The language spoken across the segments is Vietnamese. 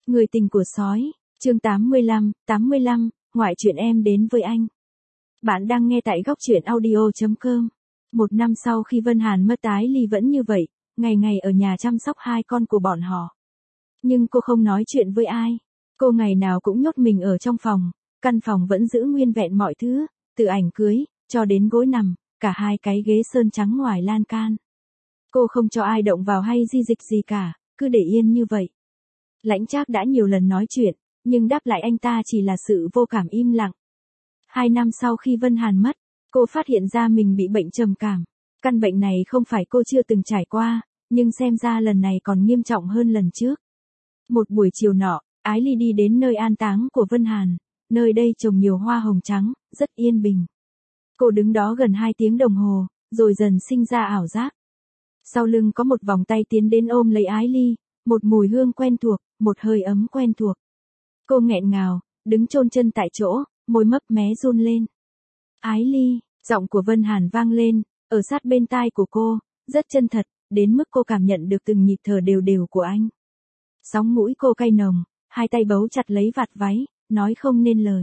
Người tình của sói, chương 85, ngoại truyện em đến với anh. Bạn đang nghe tại góc truyện audio.com. Một năm sau khi Vân Hàn mất, Ái Ly vẫn như vậy, ngày ngày ở nhà chăm sóc hai con của bọn họ. Nhưng cô không nói chuyện với ai. Cô ngày nào cũng nhốt mình ở trong phòng, căn phòng vẫn giữ nguyên vẹn mọi thứ, từ ảnh cưới, cho đến gối nằm, cả hai cái ghế sơn trắng ngoài lan can. Cô không cho ai động vào hay di dịch gì cả, cứ để yên như vậy. Lãnh Trác đã nhiều lần nói chuyện, nhưng đáp lại anh ta chỉ là sự vô cảm im lặng. 2 năm sau khi Vân Hàn mất, cô phát hiện ra mình bị bệnh trầm cảm. Căn bệnh này không phải cô chưa từng trải qua, nhưng xem ra lần này còn nghiêm trọng hơn lần trước. Một buổi chiều nọ, Ái Ly đi đến nơi an táng của Vân Hàn, nơi đây trồng nhiều hoa hồng trắng, rất yên bình. Cô đứng đó gần 2 tiếng đồng hồ, rồi dần sinh ra ảo giác. Sau lưng có một vòng tay tiến đến ôm lấy Ái Ly, một mùi hương quen thuộc, một hơi ấm quen thuộc. Cô nghẹn ngào, đứng chôn chân tại chỗ, môi mấp mé run lên. Ái Ly, giọng của Vân Hàn vang lên, ở sát bên tai của cô, rất chân thật, đến mức cô cảm nhận được từng nhịp thở đều đều của anh. Sóng mũi cô cay nồng, hai tay bấu chặt lấy vạt váy, nói không nên lời.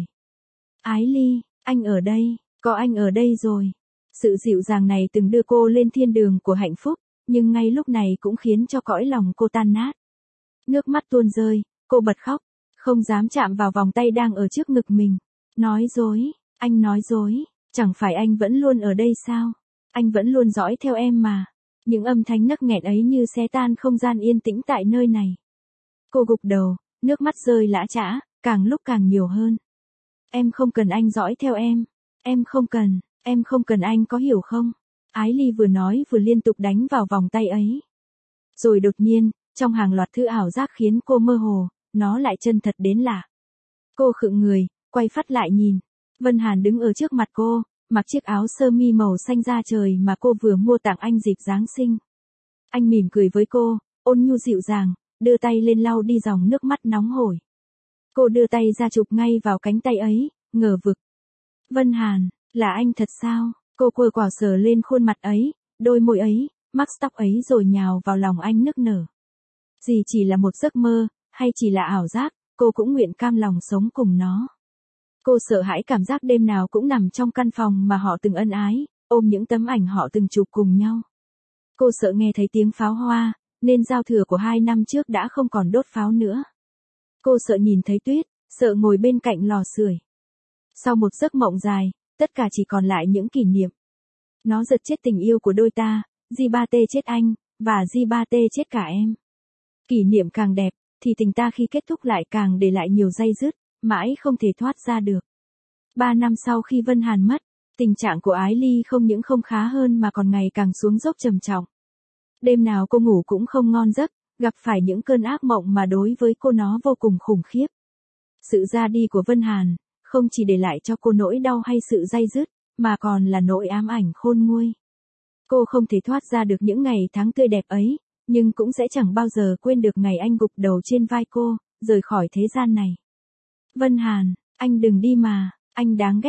Ái Ly, anh ở đây, có anh ở đây rồi. Sự dịu dàng này từng đưa cô lên thiên đường của hạnh phúc, nhưng ngay lúc này cũng khiến cho cõi lòng cô tan nát. Nước mắt tuôn rơi, cô bật khóc, không dám chạm vào vòng tay đang ở trước ngực mình. Nói dối, anh nói dối, chẳng phải anh vẫn luôn ở đây sao? Anh vẫn luôn dõi theo em mà. Những âm thanh nấc nghẹn ấy như xé tan không gian yên tĩnh tại nơi này. Cô gục đầu, nước mắt rơi lã chã, càng lúc càng nhiều hơn. Em không cần anh dõi theo em không cần anh, có hiểu không? Ái Ly vừa nói vừa liên tục đánh vào vòng tay ấy. Rồi đột nhiên, trong hàng loạt thứ ảo giác khiến cô mơ hồ, nó lại chân thật đến lạ. Cô khựng người, quay phát lại nhìn. Vân Hàn đứng ở trước mặt cô, mặc chiếc áo sơ mi màu xanh da trời mà cô vừa mua tặng anh dịp Giáng sinh. Anh mỉm cười với cô, ôn nhu dịu dàng, đưa tay lên lau đi dòng nước mắt nóng hổi. Cô đưa tay ra chụp ngay vào cánh tay ấy, ngờ vực. Vân Hàn, là anh thật sao? Cô cua quào sờ lên khuôn mặt ấy, đôi môi ấy, mắc tóc ấy rồi nhào vào lòng anh nức nở. Gì chỉ là một giấc mơ, hay chỉ là ảo giác, cô cũng nguyện cam lòng sống cùng nó. Cô sợ hãi cảm giác đêm nào cũng nằm trong căn phòng mà họ từng ân ái, ôm những tấm ảnh họ từng chụp cùng nhau. Cô sợ nghe thấy tiếng pháo hoa, nên giao thừa của 2 năm trước đã không còn đốt pháo nữa. Cô sợ nhìn thấy tuyết, sợ ngồi bên cạnh lò sưởi. Sau một giấc mộng dài, tất cả chỉ còn lại những kỷ niệm. Nó giật chết tình yêu của đôi ta, J3T chết anh, và J3T chết cả em. Kỷ niệm càng đẹp, thì tình ta khi kết thúc lại càng để lại nhiều day dứt, mãi không thể thoát ra được. 3 năm sau khi Vân Hàn mất, tình trạng của Ái Ly không những không khá hơn mà còn ngày càng xuống dốc trầm trọng. Đêm nào cô ngủ cũng không ngon giấc, gặp phải những cơn ác mộng mà đối với cô nó vô cùng khủng khiếp. Sự ra đi của Vân Hàn, không chỉ để lại cho cô nỗi đau hay sự day dứt, mà còn là nỗi ám ảnh khôn nguôi. Cô không thể thoát ra được những ngày tháng tươi đẹp ấy, nhưng cũng sẽ chẳng bao giờ quên được ngày anh gục đầu trên vai cô, rời khỏi thế gian này. Vân Hàn, anh đừng đi mà, anh đáng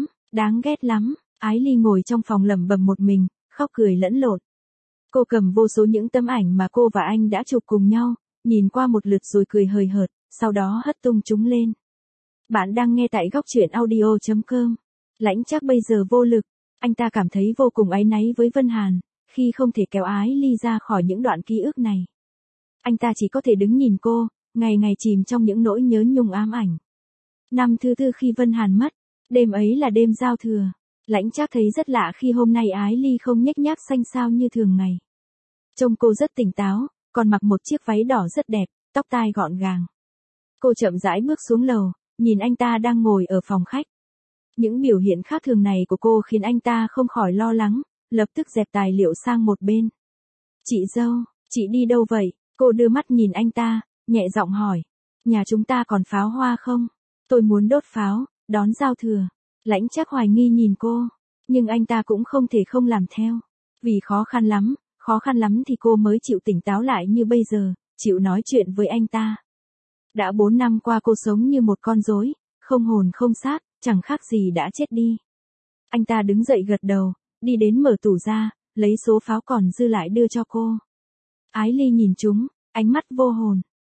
ghét lắm. Ái Ly ngồi trong phòng lẩm bẩm một mình, khóc cười lẫn lộn. Cô cầm vô số những tấm ảnh mà cô và anh đã chụp cùng nhau, nhìn qua một lượt rồi cười hời hợt, sau đó hất tung chúng lên. Bạn đang nghe tại góc truyện audio.com. Lãnh Trác bây giờ vô lực, anh ta cảm thấy vô cùng áy náy với Vân Hàn, khi không thể kéo Ái Ly ra khỏi những đoạn ký ức này. Anh ta chỉ có thể đứng nhìn cô, ngày ngày chìm trong những nỗi nhớ nhung ám ảnh. Năm thứ 4 khi Vân Hàn mất, đêm ấy là đêm giao thừa. Lãnh Trác thấy rất lạ khi hôm nay Ái Ly không nhếch nhác xanh xao như thường ngày. Trông cô rất tỉnh táo, còn mặc một chiếc váy đỏ rất đẹp, tóc tai gọn gàng. Cô chậm rãi bước xuống lầu, nhìn anh ta đang ngồi ở phòng khách. Những biểu hiện khác thường này của cô khiến anh ta không khỏi lo lắng, lập tức dẹp tài liệu sang một bên. Chị dâu, chị đi đâu vậy? Cô đưa mắt nhìn anh ta, nhẹ giọng hỏi. Nhà chúng ta còn pháo hoa không? Tôi muốn đốt pháo, đón giao thừa. Lãnh Trác hoài nghi nhìn cô, nhưng anh ta cũng không thể không làm theo. Vì khó khăn lắm thì cô mới chịu tỉnh táo lại như bây giờ, chịu nói chuyện với anh ta. Đã 4 năm qua cô sống như một con rối, không hồn không xác, chẳng khác gì đã chết đi. Anh ta đứng dậy gật đầu, đi đến mở tủ ra, lấy số pháo còn dư lại đưa cho cô. Ái Ly nhìn chúng, ánh mắt vô hồn.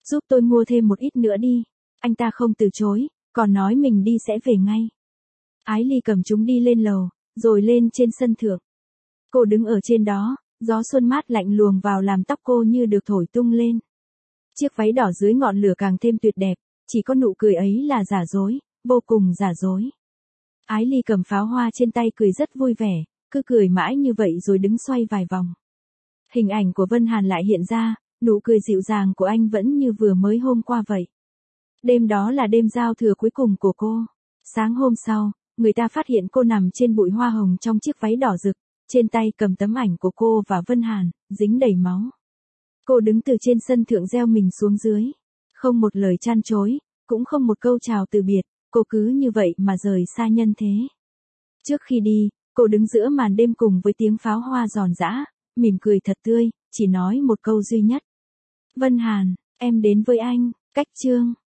Giúp tôi mua thêm một ít nữa đi. Anh ta không từ chối, còn nói mình đi sẽ về ngay. Ái Ly cầm chúng đi lên lầu, rồi lên trên sân thượng. Cô đứng ở trên đó, gió xuân mát lạnh luồng vào làm tóc cô như được thổi tung lên. Chiếc váy đỏ dưới ngọn lửa càng thêm tuyệt đẹp, chỉ có nụ cười ấy là giả dối, vô cùng giả dối. Ái Ly cầm pháo hoa trên tay cười rất vui vẻ, cứ cười mãi như vậy rồi đứng xoay vài vòng. Hình ảnh của Vân Hàn lại hiện ra, nụ cười dịu dàng của anh vẫn như vừa mới hôm qua vậy. Đêm đó là đêm giao thừa cuối cùng của cô. Sáng hôm sau, người ta phát hiện cô nằm trên bụi hoa hồng trong chiếc váy đỏ rực, trên tay cầm tấm ảnh của cô và Vân Hàn, dính đầy máu. Cô đứng từ trên sân thượng gieo mình xuống dưới. Không một lời chan chối, cũng không một câu chào từ biệt, cô cứ như vậy mà rời xa nhân thế. Trước khi đi, cô đứng giữa màn đêm cùng với tiếng pháo hoa giòn giã, mỉm cười thật tươi, chỉ nói một câu duy nhất. Vân Hàn, em đến với anh, cách chương.